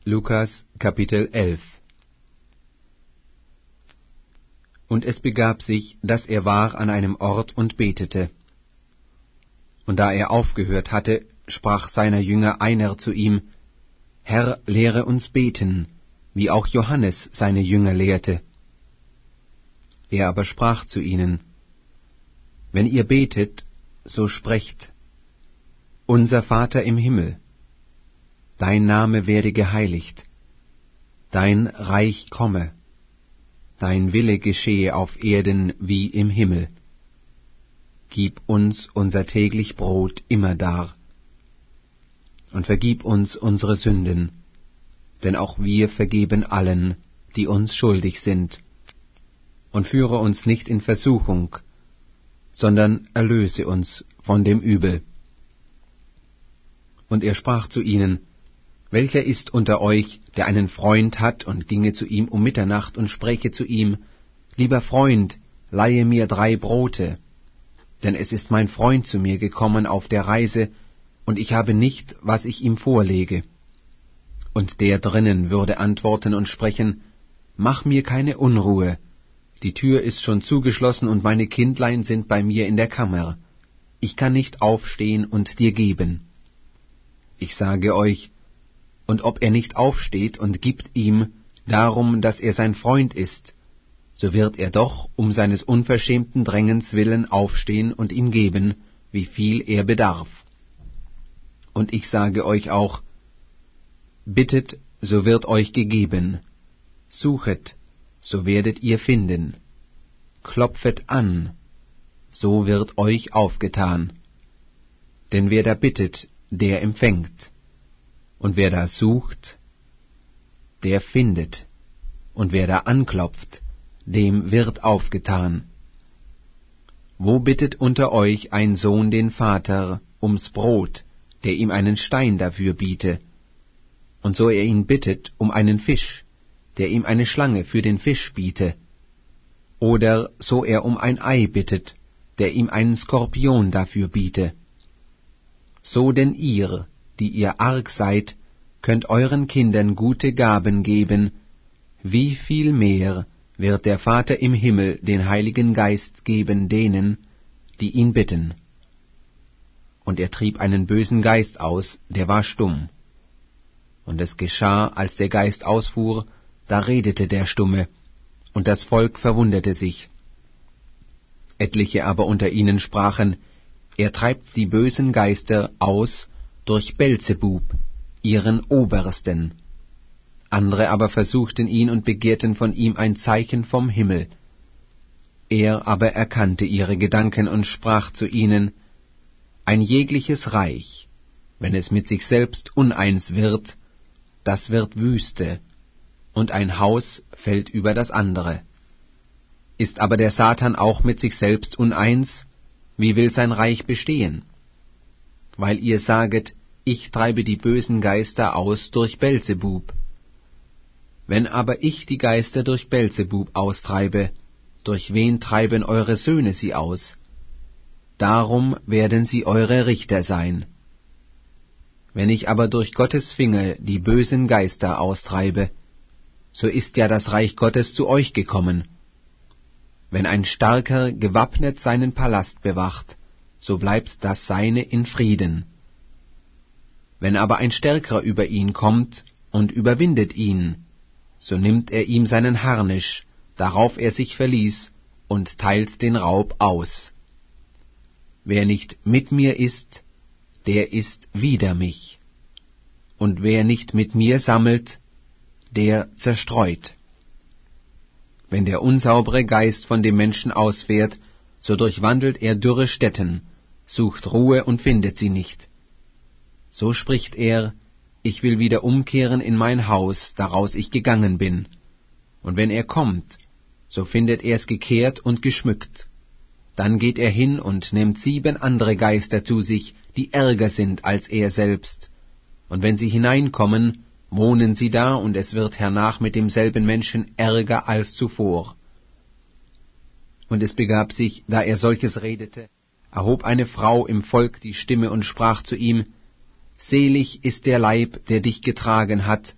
Lukas, Kapitel 11. Und es begab sich, dass er war an einem Ort und betete. Und da er aufgehört hatte, sprach seiner Jünger einer zu ihm: Herr, lehre uns beten, wie auch Johannes seine Jünger lehrte. Er aber sprach zu ihnen: Wenn ihr betet, so sprecht: Unser Vater im Himmel, dein Name werde geheiligt, dein Reich komme, dein Wille geschehe auf Erden wie im Himmel. Gib uns unser täglich Brot immerdar, und vergib uns unsere Sünden, denn auch wir vergeben allen, die uns schuldig sind. Und führe uns nicht in Versuchung, sondern erlöse uns von dem Übel. Und er sprach zu ihnen: Welcher ist unter euch, der einen Freund hat und ginge zu ihm um Mitternacht und spräche zu ihm: Lieber Freund, leihe mir 3 Brote, denn es ist mein Freund zu mir gekommen auf der Reise, und ich habe nicht, was ich ihm vorlege. Und der drinnen würde antworten und sprechen: Mach mir keine Unruhe, die Tür ist schon zugeschlossen und meine Kindlein sind bei mir in der Kammer. Ich kann nicht aufstehen und dir geben. Ich sage euch, und ob er nicht aufsteht und gibt ihm, darum, dass er sein Freund ist, so wird er doch um seines unverschämten Drängens willen aufstehen und ihm geben, wie viel er bedarf. Und ich sage euch auch: Bittet, so wird euch gegeben; suchet, so werdet ihr finden; klopfet an, so wird euch aufgetan. Denn wer da bittet, der empfängt; und wer da sucht, der findet; und wer da anklopft, dem wird aufgetan. Wo bittet unter euch ein Sohn den Vater ums Brot, der ihm einen Stein dafür biete? Und so er ihn bittet um einen Fisch, der ihm eine Schlange für den Fisch biete? Oder so er um ein Ei bittet, der ihm einen Skorpion dafür biete? So denn ihr, die ihr arg seid, könnt euren Kindern gute Gaben geben, wie viel mehr wird der Vater im Himmel den Heiligen Geist geben denen, die ihn bitten. Und er trieb einen bösen Geist aus, der war stumm. Und es geschah, als der Geist ausfuhr, da redete der Stumme, und das Volk verwunderte sich. Etliche aber unter ihnen sprachen: Er treibt die bösen Geister aus durch Belzebub, ihren Obersten. Andere aber versuchten ihn und begehrten von ihm ein Zeichen vom Himmel. Er aber erkannte ihre Gedanken und sprach zu ihnen: Ein jegliches Reich, wenn es mit sich selbst uneins wird, das wird Wüste, und ein Haus fällt über das andere. Ist aber der Satan auch mit sich selbst uneins, wie will sein Reich bestehen? Weil ihr saget, ich treibe die bösen Geister aus durch Belzebub. Wenn aber ich die Geister durch Belzebub austreibe, durch wen treiben eure Söhne sie aus? Darum werden sie eure Richter sein. Wenn ich aber durch Gottes Finger die bösen Geister austreibe, so ist ja das Reich Gottes zu euch gekommen. Wenn ein Starker gewappnet seinen Palast bewacht, so bleibt das Seine in Frieden. Wenn aber ein Stärkerer über ihn kommt und überwindet ihn, so nimmt er ihm seinen Harnisch, darauf er sich verließ, und teilt den Raub aus. Wer nicht mit mir ist, der ist wider mich. Und wer nicht mit mir sammelt, der zerstreut. Wenn der unsaubere Geist von dem Menschen ausfährt, so durchwandelt er dürre Stätten, sucht Ruhe und findet sie nicht. So spricht er: Ich will wieder umkehren in mein Haus, daraus ich gegangen bin. Und wenn er kommt, so findet er es gekehrt und geschmückt. Dann geht er hin und nimmt 7 andere Geister zu sich, die ärger sind als er selbst. Und wenn sie hineinkommen, wohnen sie da, und es wird hernach mit demselben Menschen ärger als zuvor. Und es begab sich, da er solches redete, erhob eine Frau im Volk die Stimme und sprach zu ihm: Selig ist der Leib, der dich getragen hat,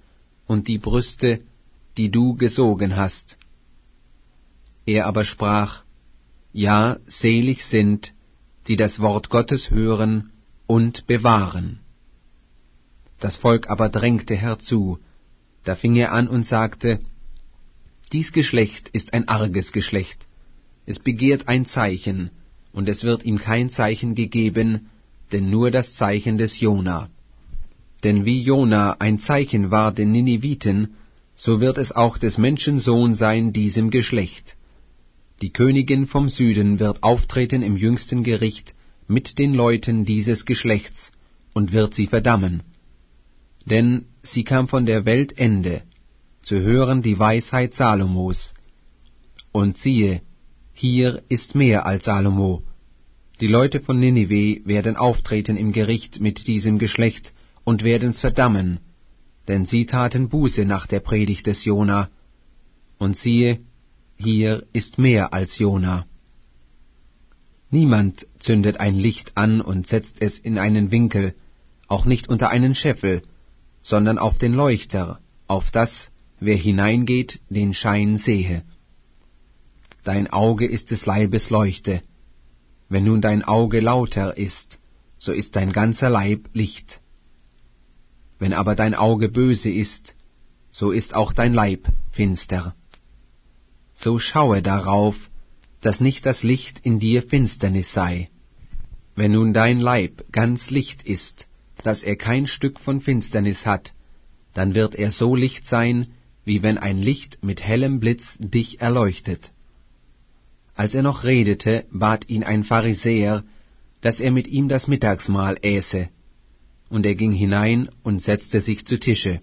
und die Brüste, die du gesogen hast. Er aber sprach, ja, selig sind, die das Wort Gottes hören und bewahren. Das Volk aber drängte herzu. Da fing er an und sagte, dies Geschlecht ist ein arges Geschlecht. Es begehrt ein Zeichen, und es wird ihm kein Zeichen gegeben, denn nur das Zeichen des Jona. Denn wie Jona ein Zeichen war den Niniviten, so wird es auch des Menschen Sohn sein diesem Geschlecht. Die Königin vom Süden wird auftreten im jüngsten Gericht mit den Leuten dieses Geschlechts und wird sie verdammen. Denn sie kam von der Welt Ende, zu hören die Weisheit Salomos. Und siehe, hier ist mehr als Salomo. Die Leute von Ninive werden auftreten im Gericht mit diesem Geschlecht und werden's verdammen, denn sie taten Buße nach der Predigt des Jona. Und siehe, hier ist mehr als Jona. Niemand zündet ein Licht an und setzt es in einen Winkel, auch nicht unter einen Scheffel, sondern auf den Leuchter, auf das, wer hineingeht, den Schein sehe. Dein Auge ist des Leibes Leuchte. Wenn nun dein Auge lauter ist, so ist dein ganzer Leib Licht. Wenn aber dein Auge böse ist, so ist auch dein Leib finster. So schaue darauf, dass nicht das Licht in dir Finsternis sei. Wenn nun dein Leib ganz Licht ist, dass er kein Stück von Finsternis hat, dann wird er so Licht sein, wie wenn ein Licht mit hellem Blitz dich erleuchtet. Als er noch redete, bat ihn ein Pharisäer, dass er mit ihm das Mittagsmahl äße, und er ging hinein und setzte sich zu Tische.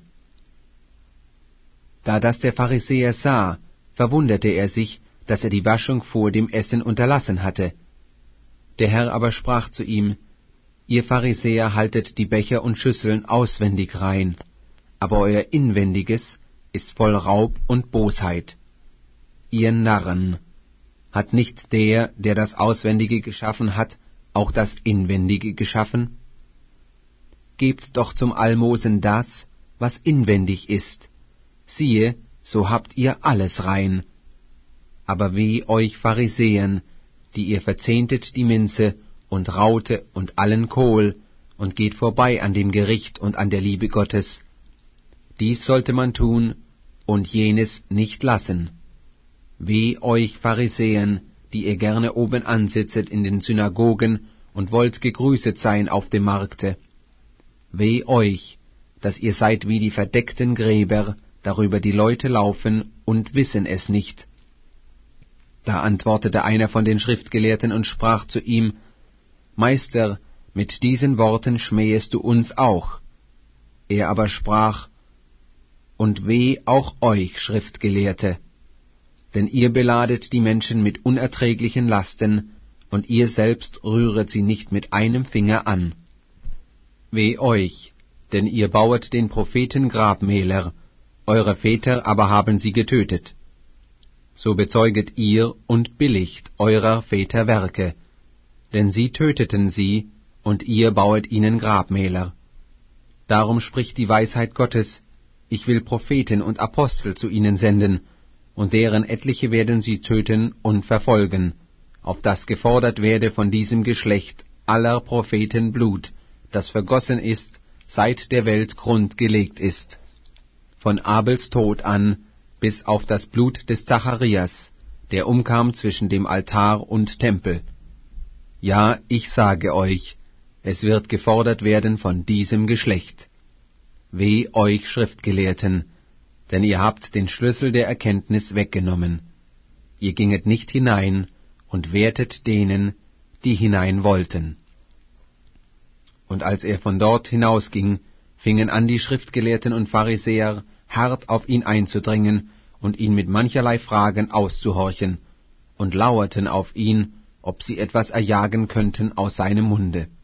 Da das der Pharisäer sah, verwunderte er sich, dass er die Waschung vor dem Essen unterlassen hatte. Der Herr aber sprach zu ihm, ihr Pharisäer haltet die Becher und Schüsseln auswendig rein, aber euer Inwendiges ist voll Raub und Bosheit. Ihr Narren, hat nicht der, der das Auswendige geschaffen hat, auch das Inwendige geschaffen? Gebt doch zum Almosen das, was inwendig ist. Siehe, so habt ihr alles rein. Aber weh euch Pharisäern, die ihr verzehntet die Minze und Raute und allen Kohl und geht vorbei an dem Gericht und an der Liebe Gottes. Dies sollte man tun und jenes nicht lassen. Weh euch Pharisäern, die ihr gerne oben ansitzet in den Synagogen und wollt gegrüßet sein auf dem Markte. Weh euch, dass ihr seid wie die verdeckten Gräber, darüber die Leute laufen und wissen es nicht. Da antwortete einer von den Schriftgelehrten und sprach zu ihm, Meister, mit diesen Worten schmähest du uns auch. Er aber sprach, und weh auch euch, Schriftgelehrte, denn ihr beladet die Menschen mit unerträglichen Lasten, und ihr selbst rühret sie nicht mit einem Finger an. Weh euch, denn ihr bauet den Propheten Grabmäler, eure Väter aber haben sie getötet. So bezeuget ihr und billigt eurer Väter Werke, denn sie töteten sie, und ihr bauet ihnen Grabmäler. Darum spricht die Weisheit Gottes, ich will Propheten und Apostel zu ihnen senden, und deren etliche werden sie töten und verfolgen, auf das gefordert werde von diesem Geschlecht aller Propheten Blut, das vergossen ist, seit der Welt Grund gelegt ist. Von Abels Tod an bis auf das Blut des Zacharias, der umkam zwischen dem Altar und Tempel. Ja, ich sage euch, es wird gefordert werden von diesem Geschlecht. Weh euch Schriftgelehrten, denn ihr habt den Schlüssel der Erkenntnis weggenommen. Ihr ginget nicht hinein und wehrtet denen, die hinein wollten. Und als er von dort hinausging, fingen an die Schriftgelehrten und Pharisäer hart auf ihn einzudringen und ihn mit mancherlei Fragen auszuhorchen, und lauerten auf ihn, ob sie etwas erjagen könnten aus seinem Munde.